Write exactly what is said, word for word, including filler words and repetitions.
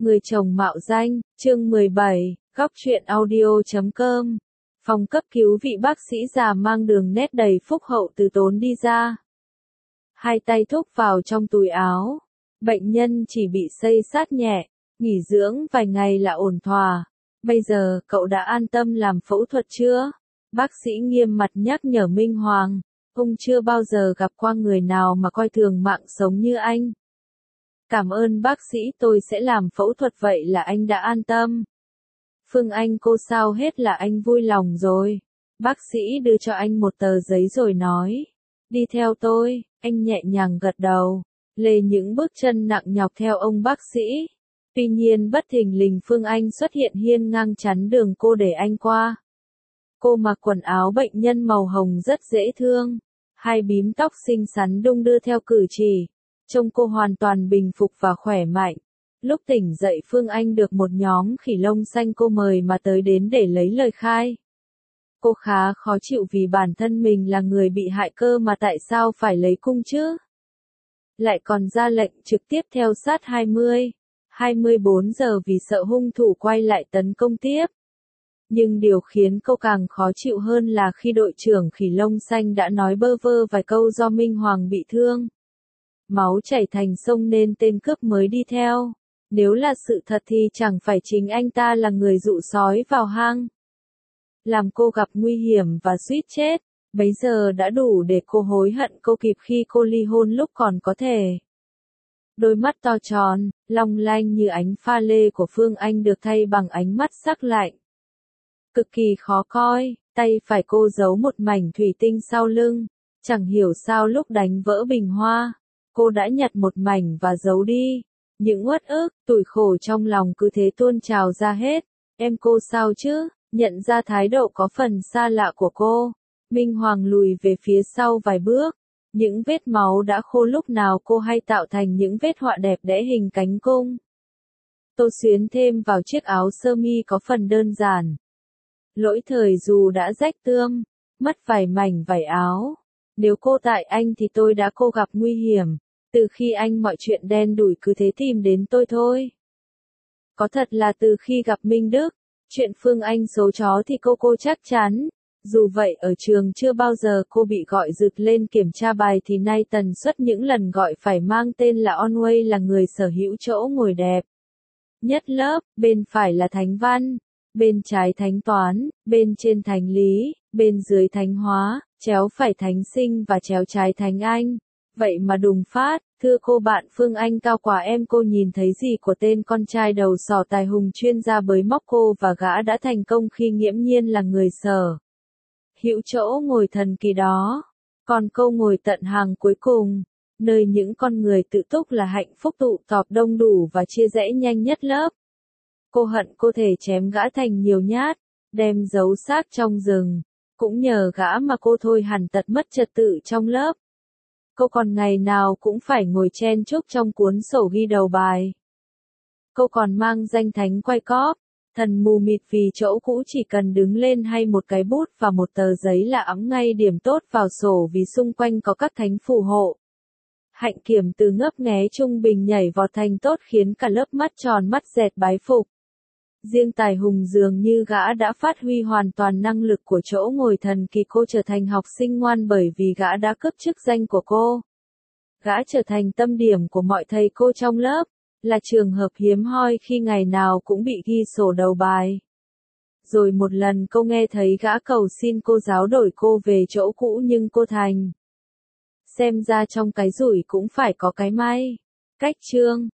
Người chồng mạo danh, chương mười bảy, góc truyện audio chấm com. Phòng cấp cứu, vị bác sĩ già mang đường nét đầy phúc hậu từ tốn đi ra. Hai tay thúc vào trong túi áo. Bệnh nhân chỉ bị xây sát nhẹ, nghỉ dưỡng vài ngày là ổn thỏa. Bây giờ, cậu đã an tâm làm phẫu thuật chưa? Bác sĩ nghiêm mặt nhắc nhở Minh Hoàng. Ông chưa bao giờ gặp qua người nào mà coi thường mạng sống như anh. Cảm ơn bác sĩ, tôi sẽ làm phẫu thuật, vậy là anh đã an tâm. Phương Anh cô sao hết là anh vui lòng rồi. Bác sĩ đưa cho anh một tờ giấy rồi nói. Đi theo tôi, anh nhẹ nhàng gật đầu. Lê những bước chân nặng nhọc theo ông bác sĩ. Tuy nhiên bất thình lình Phương Anh xuất hiện hiên ngang chắn đường cô để anh qua. Cô mặc quần áo bệnh nhân màu hồng rất dễ thương. Hai bím tóc xinh xắn đung đưa theo cử chỉ. Trông cô hoàn toàn bình phục và khỏe mạnh. Lúc tỉnh dậy Phương Anh được một nhóm khỉ lông xanh cô mời mà tới đến để lấy lời khai. Cô khá khó chịu vì bản thân mình là người bị hại cơ mà tại sao phải lấy cung chứ? Lại còn ra lệnh trực tiếp theo sát hai mươi, hai mươi bốn giờ vì sợ hung thủ quay lại tấn công tiếp. Nhưng điều khiến cô càng khó chịu hơn là khi đội trưởng khỉ lông xanh đã nói bơ vơ vài câu do Minh Hoàng bị thương. Máu chảy thành sông nên tên cướp mới đi theo. Nếu là sự thật thì chẳng phải chính anh ta là người dụ sói vào hang. Làm cô gặp nguy hiểm và suýt chết. Bấy giờ đã đủ để cô hối hận cô kịp khi cô ly hôn lúc còn có thể. Đôi mắt to tròn, long lanh như ánh pha lê của Phương Anh được thay bằng ánh mắt sắc lạnh. Cực kỳ khó coi, tay phải cô giấu một mảnh thủy tinh sau lưng. Chẳng hiểu sao lúc đánh vỡ bình hoa, cô đã nhặt một mảnh và giấu đi. Những uất ức, tủi khổ trong lòng cứ thế tuôn trào ra hết. Em cô sao chứ? Nhận ra thái độ có phần xa lạ của cô. Minh Hoàng lùi về phía sau vài bước. Những vết máu đã khô lúc nào cô hay tạo thành những vết họa đẹp đẽ hình cánh cung. Tô xuyến thêm vào chiếc áo sơ mi có phần đơn giản. Lỗi thời dù đã rách tươm, mất vài mảnh vải áo. Nếu cô tại anh thì tôi đã cô gặp nguy hiểm. Từ khi anh mọi chuyện đen đủi cứ thế tìm đến tôi thôi. Có thật là từ khi gặp Minh Đức, chuyện Phương Anh số chó thì cô cô chắc chắn. Dù vậy ở trường chưa bao giờ cô bị gọi rực lên kiểm tra bài thì nay tần suất những lần gọi phải mang tên là Onway là người sở hữu chỗ ngồi đẹp nhất lớp, bên phải là Thánh Văn, bên trái Thánh Toán, bên trên Thánh Lý, bên dưới Thánh Hóa, chéo phải Thánh Sinh và chéo trái Thánh Anh. Vậy mà đùng phát, thưa cô bạn Phương Anh cao quá em cô nhìn thấy gì của tên con trai đầu sỏ tài hùng chuyên gia bới móc cô và gã đã thành công khi nghiễm nhiên là người sở hữu chỗ ngồi thần kỳ đó. Còn câu ngồi tận hàng cuối cùng, nơi những con người tự túc là hạnh phúc tụ tập đông đủ và chia rẽ nhanh nhất lớp. Cô hận cô thể chém gã thành nhiều nhát, đem giấu xác trong rừng. Cũng nhờ gã mà cô thôi hẳn tật mất trật tự trong lớp. Cô còn ngày nào cũng phải ngồi chen chúc trong cuốn sổ ghi đầu bài. Cô còn mang danh thánh quay cóp, thần mù mịt vì chỗ cũ chỉ cần đứng lên hay một cái bút và một tờ giấy là ẵm ngay điểm tốt vào sổ vì xung quanh có các thánh phù hộ. Hạnh Kiểm từ ngấp nghé trung bình nhảy vọt thành tốt khiến cả lớp mắt tròn mắt dẹt bái phục. Riêng Tài Hùng dường như gã đã phát huy hoàn toàn năng lực của chỗ ngồi thần kỳ, cô trở thành học sinh ngoan bởi vì gã đã cướp chức danh của cô. Gã trở thành tâm điểm của mọi thầy cô trong lớp, là trường hợp hiếm hoi khi ngày nào cũng bị ghi sổ đầu bài. Rồi một lần cô nghe thấy gã cầu xin cô giáo đổi cô về chỗ cũ nhưng cô thành. Xem ra trong cái rủi cũng phải có cái may. Cách chương